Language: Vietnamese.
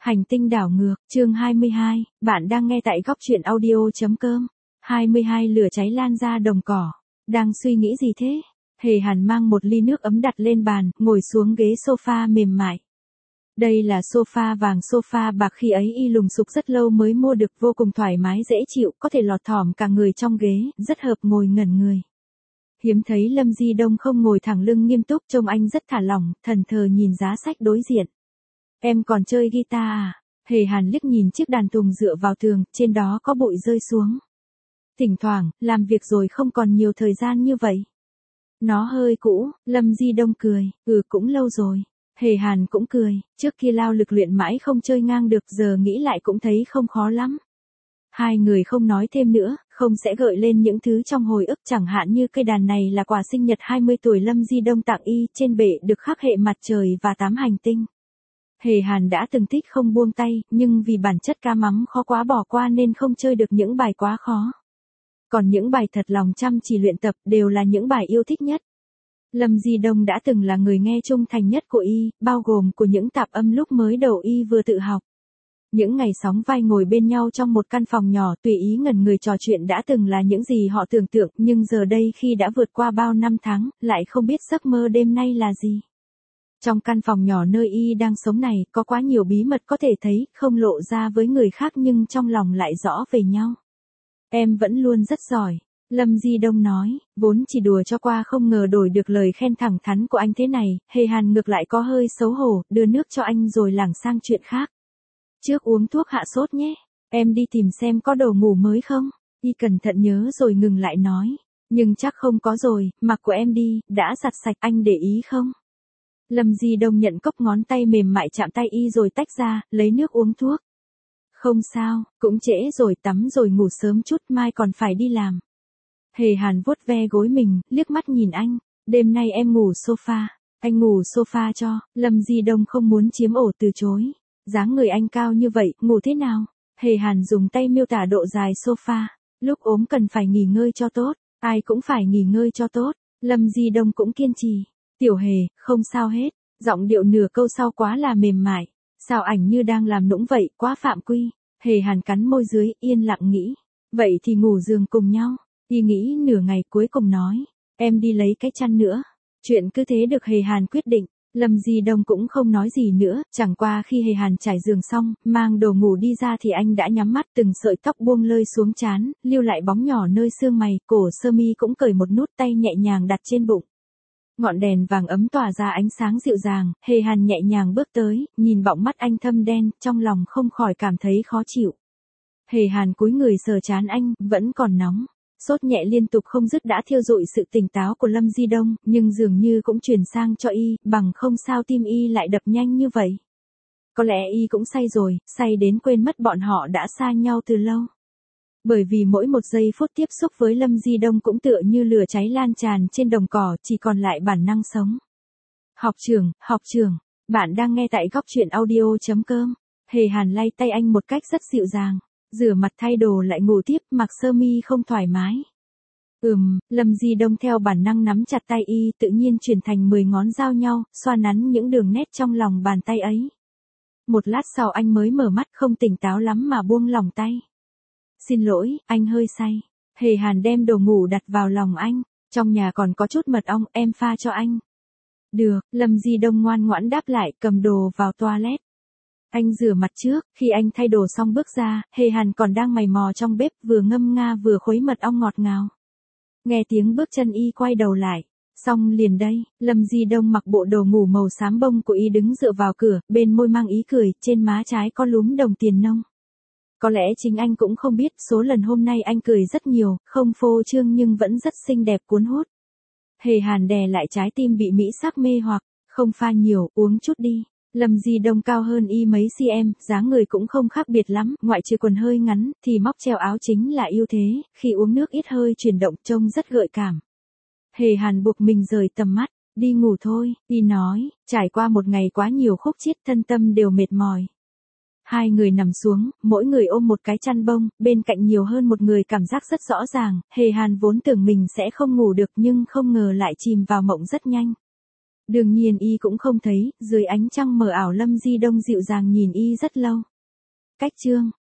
Hành tinh đảo ngược, chương 22, bạn đang nghe tại góc truyện audio.com. 22 lửa cháy lan ra đồng cỏ. Đang suy nghĩ gì thế? Hề Hàn mang một ly nước ấm đặt lên bàn, ngồi xuống ghế sofa mềm mại. Đây là sofa vàng sofa bạc khi ấy y lùng sục rất lâu mới mua được, vô cùng thoải mái dễ chịu, có thể lọt thỏm cả người trong ghế, rất hợp ngồi ngẩn người. Hiếm thấy Lâm Di Đông không ngồi thẳng lưng nghiêm túc, trông anh rất thả lỏng, thần thờ nhìn giá sách đối diện. Em còn chơi guitar à? Hề Hàn liếc nhìn chiếc đàn tùng dựa vào tường, trên đó có bụi rơi xuống. Thỉnh thoảng, làm việc rồi không còn nhiều thời gian như vậy. Nó hơi cũ, Lâm Di Đông cười, cũng lâu rồi. Hề Hàn cũng cười, trước kia lao lực luyện mãi không chơi ngang được, giờ nghĩ lại cũng thấy không khó lắm. Hai người không nói thêm nữa, không sẽ gợi lên những thứ trong hồi ức, chẳng hạn như cây đàn này là quà sinh nhật 20 tuổi Lâm Di Đông tặng y, trên bệ được khắc hệ mặt trời và 8 hành tinh. Hề Hàn đã từng thích không buông tay, nhưng vì bản chất ca mắm khó quá bỏ qua nên không chơi được những bài quá khó. Còn những bài thật lòng chăm chỉ luyện tập đều là những bài yêu thích nhất. Lâm Di Đông đã từng là người nghe trung thành nhất của y, bao gồm của những tạp âm lúc mới đầu y vừa tự học. Những ngày sóng vai ngồi bên nhau trong một căn phòng nhỏ tùy ý ngẩn người trò chuyện đã từng là những gì họ tưởng tượng, nhưng giờ đây khi đã vượt qua bao năm tháng, lại không biết giấc mơ đêm nay là gì. Trong căn phòng nhỏ nơi y đang sống này, có quá nhiều bí mật có thể thấy, không lộ ra với người khác nhưng trong lòng lại rõ về nhau. Em vẫn luôn rất giỏi, Lâm Di Đông nói, vốn chỉ đùa cho qua không ngờ đổi được lời khen thẳng thắn của anh thế này, Hề Hàn ngược lại có hơi xấu hổ, đưa nước cho anh rồi lảng sang chuyện khác. Trước uống thuốc hạ sốt nhé, em đi tìm xem có đồ ngủ mới không, y cẩn thận nhớ rồi ngừng lại nói, nhưng chắc không có rồi, mặc của em đi, đã giặt sạch, anh để ý không? Lâm Di Đông nhận cốc, ngón tay mềm mại chạm tay y rồi tách ra, lấy nước uống thuốc. Không sao, cũng trễ rồi, tắm rồi ngủ sớm chút, mai còn phải đi làm. Hề Hàn vuốt ve gối mình, liếc mắt nhìn anh, đêm nay em ngủ sofa, anh ngủ sofa cho. Lâm Di Đông không muốn chiếm ổ từ chối. Dáng người anh cao như vậy, ngủ thế nào? Hề Hàn dùng tay miêu tả độ dài sofa, lúc ốm cần phải nghỉ ngơi cho tốt, ai cũng phải nghỉ ngơi cho tốt. Lâm Di Đông cũng kiên trì. Tiểu Hề, không sao hết, giọng điệu nửa câu sau quá là mềm mại, sao ảnh như đang làm nũng vậy, quá phạm quy. Hề Hàn cắn môi dưới, yên lặng nghĩ, vậy thì ngủ giường cùng nhau. Y nghĩ nửa ngày cuối cùng nói, em đi lấy cái chăn nữa. Chuyện cứ thế được Hề Hàn quyết định. Lâm Di Đông cũng không nói gì nữa, chẳng qua khi Hề Hàn trải giường xong, mang đồ ngủ đi ra thì anh đã nhắm mắt, từng sợi tóc buông lơi xuống trán, lưu lại bóng nhỏ nơi xương mày, cổ sơ mi cũng cởi một nút, tay nhẹ nhàng đặt trên bụng. Ngọn đèn vàng ấm tỏa ra ánh sáng dịu dàng, Hề Hàn nhẹ nhàng bước tới, nhìn bọng mắt anh thâm đen, trong lòng không khỏi cảm thấy khó chịu. Hề Hàn cúi người sờ trán anh, vẫn còn nóng. Sốt nhẹ liên tục không dứt đã thiêu rụi sự tỉnh táo của Lâm Di Đông, nhưng dường như cũng truyền sang cho y, bằng không sao tim y lại đập nhanh như vậy. Có lẽ y cũng say rồi, say đến quên mất bọn họ đã xa nhau từ lâu. Bởi vì mỗi một giây phút tiếp xúc với Lâm Di Đông cũng tựa như lửa cháy lan tràn trên đồng cỏ, chỉ còn lại bản năng sống. Học trưởng, bạn đang nghe tại góc truyện audio.com. Hề Hàn lay tay anh một cách rất dịu dàng. Rửa mặt thay đồ lại ngủ tiếp, mặc sơ mi không thoải mái. Lâm Di Đông theo bản năng nắm chặt tay y, tự nhiên chuyển thành 10 ngón giao nhau, xoa nắn những đường nét trong lòng bàn tay ấy. Một lát sau anh mới mở mắt, không tỉnh táo lắm mà buông lỏng tay. Xin lỗi, anh hơi say. Hề Hàn đem đồ ngủ đặt vào lòng anh, trong nhà còn có chút mật ong, em pha cho anh. Được, Lâm Di Đông ngoan ngoãn đáp lại, cầm đồ vào toilet. Anh rửa mặt trước, khi anh thay đồ xong bước ra, Hề Hàn còn đang mày mò trong bếp, vừa ngâm nga vừa khuấy mật ong ngọt ngào. Nghe tiếng bước chân y quay đầu lại. Xong liền đây, Lâm Di Đông mặc bộ đồ ngủ màu xám bông của y đứng dựa vào cửa, bên môi mang ý cười, trên má trái có lúm đồng tiền nông. Có lẽ chính anh cũng không biết, số lần hôm nay anh cười rất nhiều, không phô trương nhưng vẫn rất xinh đẹp cuốn hút. Hề Hàn đè lại trái tim bị mỹ sắc mê hoặc, không pha nhiều, uống chút đi. Lâm Di Đông cao hơn y mấy cm, dáng người cũng không khác biệt lắm, ngoại trừ quần hơi ngắn, thì móc treo áo chính là ưu thế, khi uống nước ít hơi chuyển động trông rất gợi cảm. Hề Hàn buộc mình rời tầm mắt, đi ngủ thôi, y nói, trải qua một ngày quá nhiều khúc chiết, thân tâm đều mệt mỏi. Hai người nằm xuống, mỗi người ôm một cái chăn bông, bên cạnh nhiều hơn một người cảm giác rất rõ ràng, Hề Hàn vốn tưởng mình sẽ không ngủ được nhưng không ngờ lại chìm vào mộng rất nhanh. Đương nhiên y cũng không thấy, dưới ánh trăng mờ ảo Lâm Di Đông dịu dàng nhìn y rất lâu. Cách chương